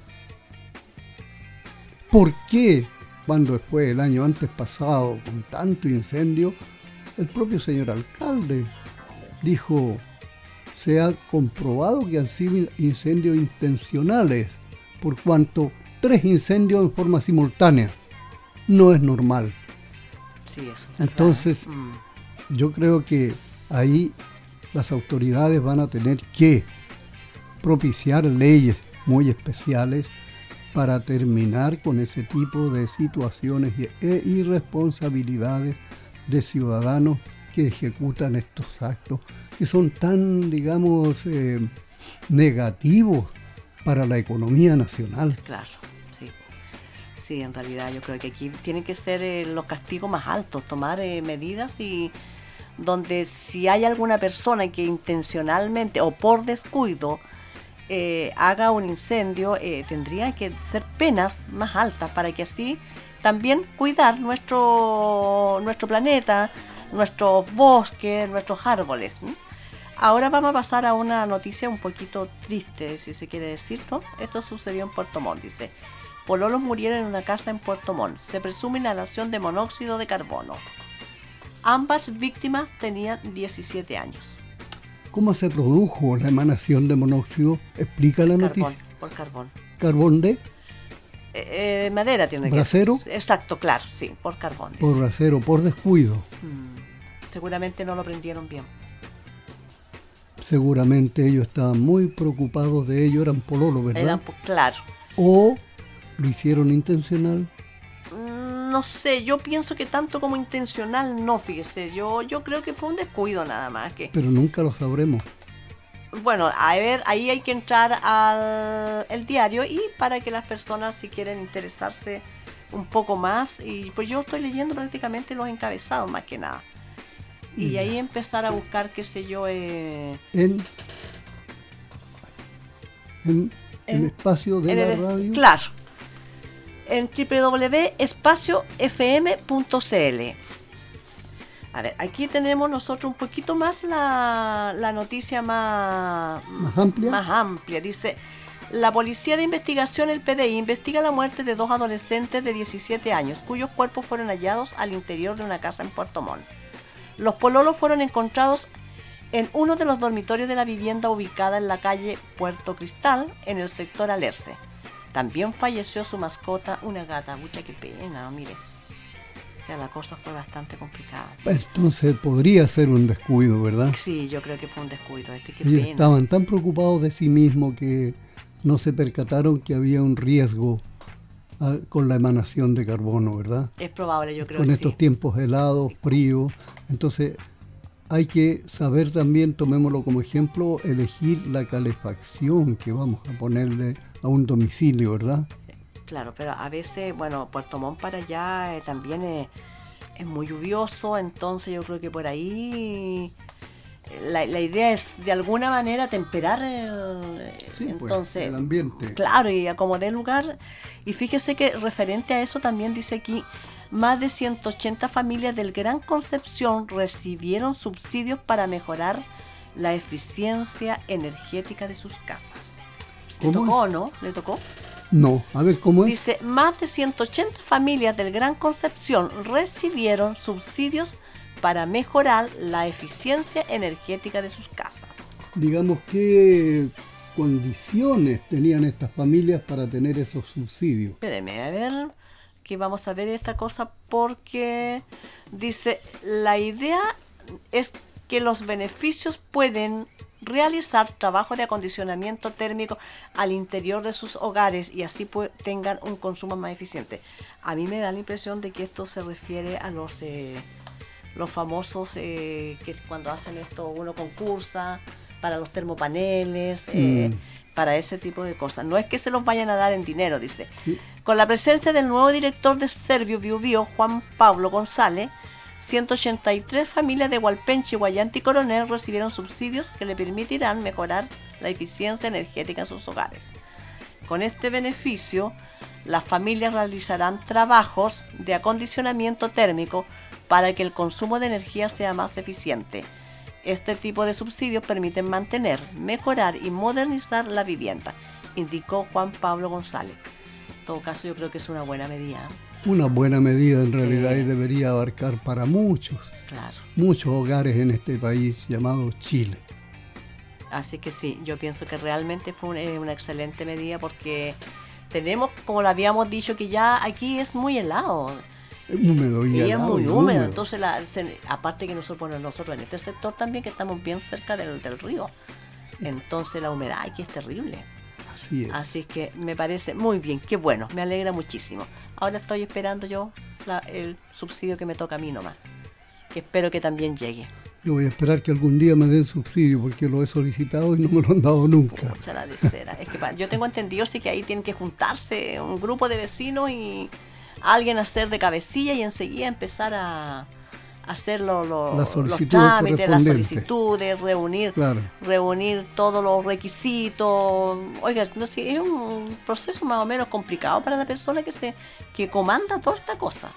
Speaker 2: ¿Por qué cuando fue el año antes pasado con tanto incendio, el propio señor alcalde dijo, se ha comprobado que han sido incendios intencionales, por cuanto 3 incendios en forma simultánea no es normal?
Speaker 1: Sí, eso es verdad.
Speaker 2: Entonces, yo creo que ahí las autoridades van a tener que propiciar leyes muy especiales para terminar con ese tipo de situaciones e irresponsabilidades de ciudadanos que ejecutan estos actos que son tan, digamos, negativos para la economía nacional.
Speaker 1: Claro, sí. Sí, en realidad yo creo que aquí tienen que ser los castigos más altos, tomar medidas y donde si hay alguna persona que intencionalmente o por descuido haga un incendio, tendría que ser penas más altas para que así también cuidar nuestro planeta, nuestros bosques, nuestros árboles, ¿sí? Ahora vamos a pasar a una noticia un poquito triste, si se quiere decir, ¿no? Esto sucedió en Puerto Montt, dice. Pololos murieron en una casa en Puerto Montt. Se presume inhalación de monóxido de carbono. Ambas víctimas tenían 17 años.
Speaker 2: ¿Cómo se produjo la emanación de monóxido? Explica la noticia.
Speaker 1: Por carbón.
Speaker 2: ¿Carbón de?
Speaker 1: Madera tiene
Speaker 2: ¿Brasero?
Speaker 1: que... Exacto, claro, sí, por carbón. Dice.
Speaker 2: Por brasero, por descuido.
Speaker 1: Seguramente no lo prendieron bien.
Speaker 2: Seguramente ellos estaban muy preocupados de ello, eran pololos, ¿verdad?
Speaker 1: Claro.
Speaker 2: ¿O lo hicieron intencional?
Speaker 1: No sé, yo pienso que tanto como intencional no, fíjese. Yo creo que fue un descuido nada más.
Speaker 2: Pero nunca lo sabremos.
Speaker 1: Bueno, a ver, ahí hay que entrar al el diario y para que las personas si quieren interesarse un poco más, y pues yo estoy leyendo prácticamente los encabezados más que nada. Y
Speaker 2: Ya.
Speaker 1: ahí empezar a buscar, qué sé yo,
Speaker 2: En el espacio de la radio.
Speaker 1: Claro, en www.espaciofm.cl. A ver, aquí tenemos nosotros un poquito más la noticia más
Speaker 2: amplia.
Speaker 1: Más amplia. Dice, la Policía de Investigación, el PDI, investiga la muerte de 2 adolescentes de 17 años, cuyos cuerpos fueron hallados al interior de una casa en Puerto Montt. Los pololos fueron encontrados en uno de los dormitorios de la vivienda ubicada en la calle Puerto Cristal, en el sector Alerce. También falleció su mascota, una gata. Mucha qué pena, mire. O sea, la cosa fue bastante complicada.
Speaker 2: Entonces podría ser un descuido, ¿verdad?
Speaker 1: Sí, yo creo que fue un descuido. Qué
Speaker 2: Ellos
Speaker 1: pena.
Speaker 2: estaban tan preocupados de sí mismos que no se percataron que había un riesgo con la emanación de carbono, ¿verdad?
Speaker 1: Es probable, yo creo
Speaker 2: Con
Speaker 1: que
Speaker 2: estos
Speaker 1: sí.
Speaker 2: tiempos helados, fríos. Entonces hay que saber también, tomémoslo como ejemplo, elegir la calefacción que vamos a ponerle a un domicilio, ¿verdad?
Speaker 1: Claro, pero a veces, bueno, Puerto Montt para allá también es muy lluvioso, entonces yo creo que por ahí la idea es de alguna manera temperar entonces,
Speaker 2: el ambiente.
Speaker 1: Claro, y acomodar el lugar. Y fíjese que referente a eso también dice aquí, más de 180 familias del Gran Concepción recibieron subsidios para mejorar la eficiencia energética de sus casas. ¿Le
Speaker 2: ¿Cómo?
Speaker 1: tocó o no? ¿Le tocó?
Speaker 2: No, a ver, ¿cómo es?
Speaker 1: Dice, más de 180 familias del Gran Concepción recibieron subsidios para mejorar la eficiencia energética de sus casas.
Speaker 2: Digamos, ¿qué condiciones tenían estas familias para tener esos subsidios?
Speaker 1: Espérenme, a ver, que vamos a ver esta cosa porque dice, la idea es que los beneficios pueden realizar trabajo de acondicionamiento térmico al interior de sus hogares y así tengan un consumo más eficiente. A mí me da la impresión de que esto se refiere a los famosos que cuando hacen esto uno concursa para los termopaneles, para ese tipo de cosas. No es que se los vayan a dar en dinero, dice.
Speaker 2: Sí.
Speaker 1: Con la presencia del nuevo director de Servio Biobío, Juan Pablo González, 183 familias de Hualpenche, Guayante y Coronel recibieron subsidios que le permitirán mejorar la eficiencia energética en sus hogares. Con este beneficio, las familias realizarán trabajos de acondicionamiento térmico para que el consumo de energía sea más eficiente. Este tipo de subsidios permiten mantener, mejorar y modernizar la vivienda, indicó Juan Pablo González. En todo caso, yo creo que es una buena medida.
Speaker 2: Una buena medida en realidad
Speaker 1: Sí.
Speaker 2: y debería abarcar para muchos hogares en este país llamado Chile.
Speaker 1: Así que sí, yo pienso que realmente fue una excelente medida porque tenemos, como lo habíamos dicho, que ya aquí es muy helado.
Speaker 2: Húmedo y
Speaker 1: Y es
Speaker 2: helado
Speaker 1: muy
Speaker 2: y
Speaker 1: húmedo, entonces aparte que nosotros en este sector también que estamos bien cerca del río, entonces la humedad aquí es terrible.
Speaker 2: Así es.
Speaker 1: Así que me parece muy bien, qué bueno, me alegra muchísimo. Ahora estoy esperando yo el subsidio que me toca a mí nomás, que espero que también llegue.
Speaker 2: Yo voy a esperar que algún día me den subsidio porque lo he solicitado y no me lo han dado nunca.
Speaker 1: Pucha, la lesera. Es que yo tengo entendido sí que ahí tienen que juntarse un grupo de vecinos y alguien hacer de cabecilla y enseguida empezar a hacer los trámites, las solicitudes, reunir todos los requisitos. Oiga, no sé, es un proceso más o menos complicado para la persona que comanda toda esta cosa.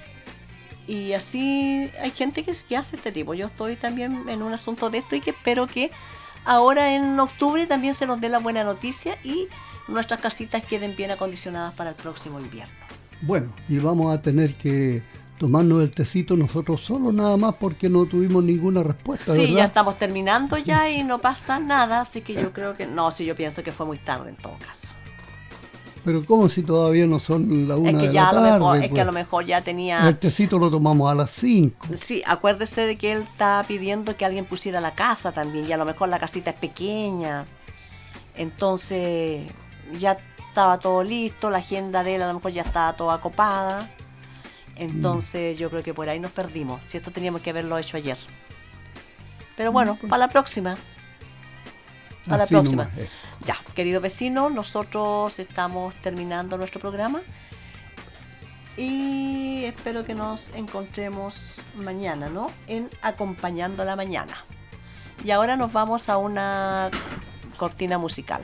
Speaker 1: Y así hay gente que hace este tipo. Yo estoy también en un asunto de esto y que espero que ahora en octubre también se nos dé la buena noticia y nuestras casitas queden bien acondicionadas para el próximo invierno.
Speaker 2: Bueno, y vamos a tener que tomarnos el tecito nosotros solos nada más porque no tuvimos ninguna respuesta,
Speaker 1: Sí,
Speaker 2: ¿verdad?
Speaker 1: ya estamos terminando ya y no pasa nada, así que yo creo que... No, sí, yo pienso que fue muy tarde en todo caso.
Speaker 2: Pero ¿cómo si todavía no son la 1
Speaker 1: Es que
Speaker 2: de
Speaker 1: ya
Speaker 2: la tarde?
Speaker 1: es que a lo mejor ya tenía...
Speaker 2: El tecito lo tomamos a las 5.
Speaker 1: Sí, acuérdese de que él estaba pidiendo que alguien pusiera la casa también y a lo mejor la casita es pequeña. Entonces ya estaba todo listo, la agenda de él a lo mejor ya estaba toda copada. Entonces yo creo que por ahí nos perdimos. Si esto teníamos que haberlo hecho ayer. Pero bueno, para la próxima. A la
Speaker 2: Así
Speaker 1: próxima.
Speaker 2: nomás es.
Speaker 1: Ya, queridos vecinos, nosotros estamos terminando nuestro programa y espero que nos encontremos mañana, ¿no? En Acompañando la Mañana. Y ahora nos vamos a una cortina musical.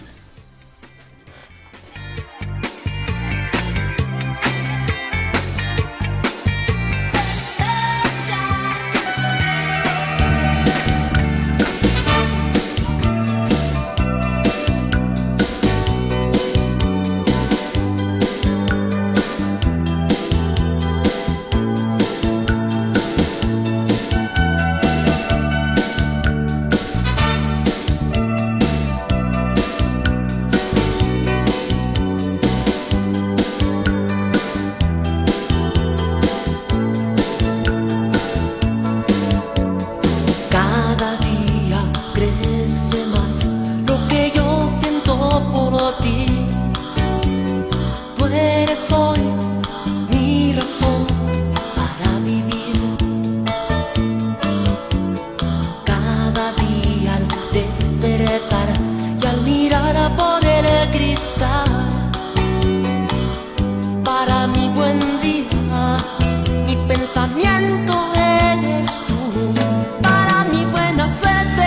Speaker 7: Cada día crece más lo que yo siento por ti. Tú eres hoy mi razón para vivir. Cada día al despertar y al mirar por el cristal, para mi buen día, mi pensamiento eres tú. Para mi buena suerte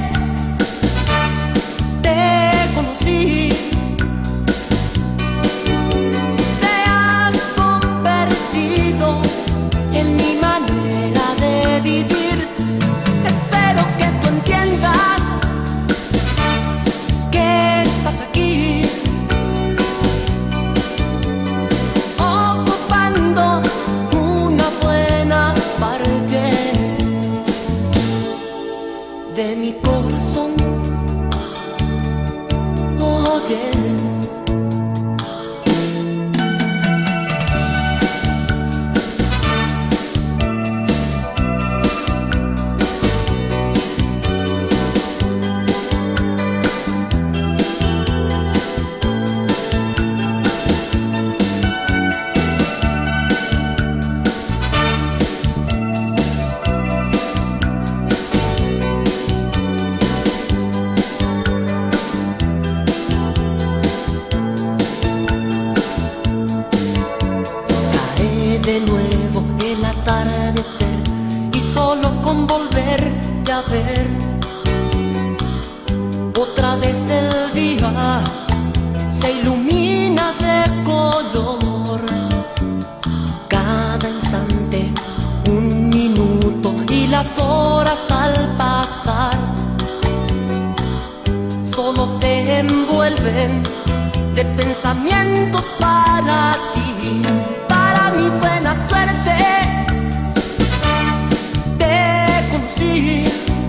Speaker 7: te conocí. Te has convertido en mi manera de vivir. Espero que tú entiendas que estás aquí, ocupando una buena parte de mi corazón. Oye, cae de nuevo el atardecer y solo con volverte a ver, otra vez el día se ilumina de color. Cada instante, un minuto y las horas al pasar solo se envuelven de pensamientos para ti. Para mi buena suerte te conocí.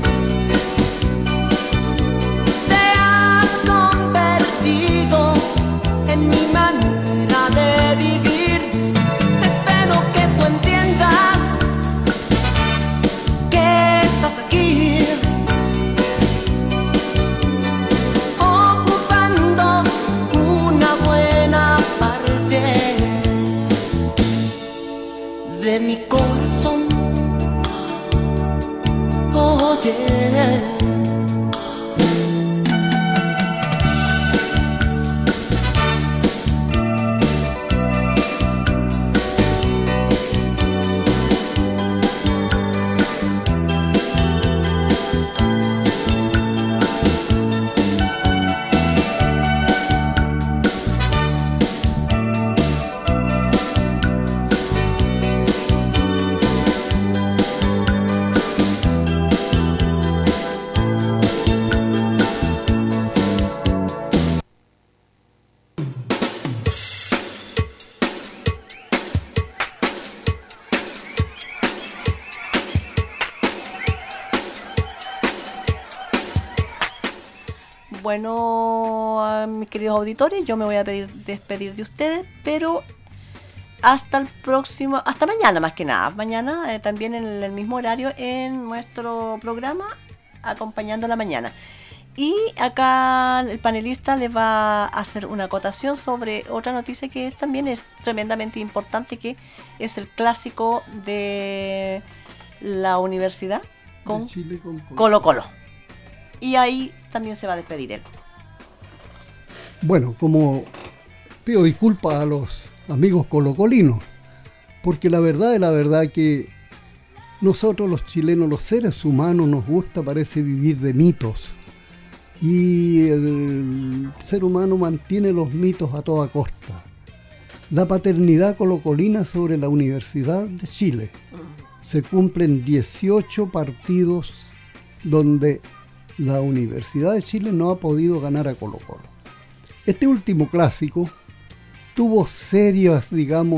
Speaker 7: Te has convertido en mi manera de vivir. Espero que tú entiendas que estás aquí, ocupando una buena parte de mi corazón. Oye,
Speaker 1: Bueno, a mis queridos auditores, yo me voy a despedir de ustedes, pero hasta el próximo, hasta mañana más que nada. Mañana también en el mismo horario en nuestro programa Acompañando la Mañana. Y acá el panelista les va a hacer una acotación sobre otra noticia que también es tremendamente importante, que es el clásico de la universidad con
Speaker 2: De Chile con
Speaker 1: Colo Colo. y ahí también se va a despedir él.
Speaker 2: Bueno, como pido disculpas a los amigos colocolinos, porque la verdad es la verdad que nosotros los chilenos, los seres humanos, nos gusta, parece, vivir de mitos. Y el ser humano mantiene los mitos a toda costa. La paternidad colocolina sobre la Universidad de Chile. Se cumplen 18 partidos donde la Universidad de Chile no ha podido ganar a Colo-Colo. Este último clásico tuvo serias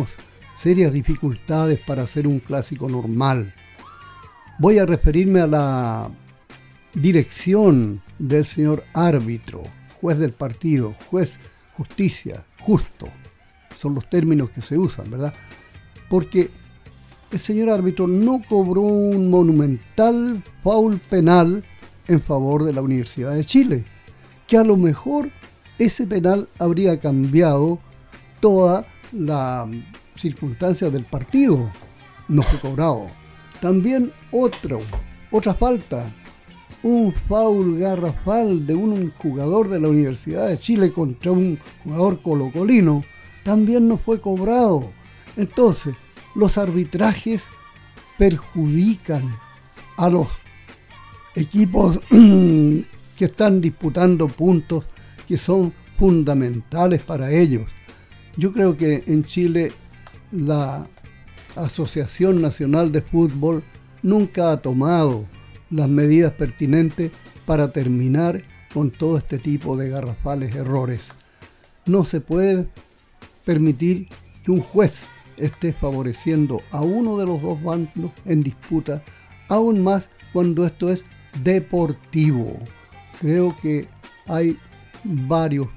Speaker 2: dificultades para ser un clásico normal. Voy a referirme a la dirección del señor árbitro, juez del partido, juez justicia, justo. Son los términos que se usan, ¿verdad? Porque el señor árbitro no cobró un monumental foul penal en favor de la Universidad de Chile, que a lo mejor ese penal habría cambiado toda la circunstancia del partido. No fue cobrado. También otra falta, un foul garrafal de un jugador de la Universidad de Chile contra un jugador colocolino, también no fue cobrado. Entonces, los arbitrajes perjudican a los equipos que están disputando puntos que son fundamentales para ellos. Yo creo que en Chile la Asociación Nacional de Fútbol nunca ha tomado las medidas pertinentes para terminar con todo este tipo de garrafales errores. No se puede permitir que un juez esté favoreciendo a uno de los dos bandos en disputa, aún más cuando esto es deportivo. Creo que hay varios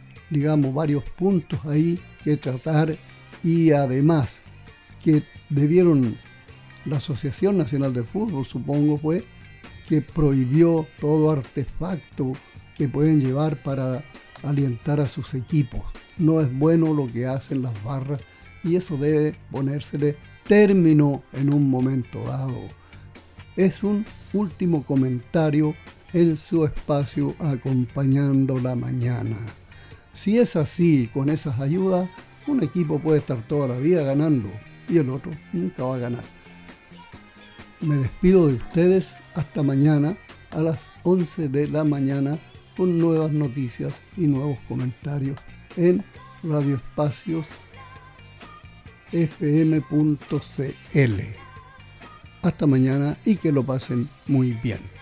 Speaker 2: puntos ahí que tratar, y además que la Asociación Nacional de Fútbol, supongo, fue que prohibió todo artefacto que pueden llevar para alentar a sus equipos. No es bueno lo que hacen las barras, y eso debe ponérsele término en un momento dado. Es un último comentario en su espacio Acompañando la Mañana. Si es así, con esas ayudas, un equipo puede estar toda la vida ganando y el otro nunca va a ganar. Me despido de ustedes hasta mañana a las 11 de la mañana con nuevas noticias y nuevos comentarios en Radio Espacios fm.cl. Hasta mañana y que lo pasen muy bien.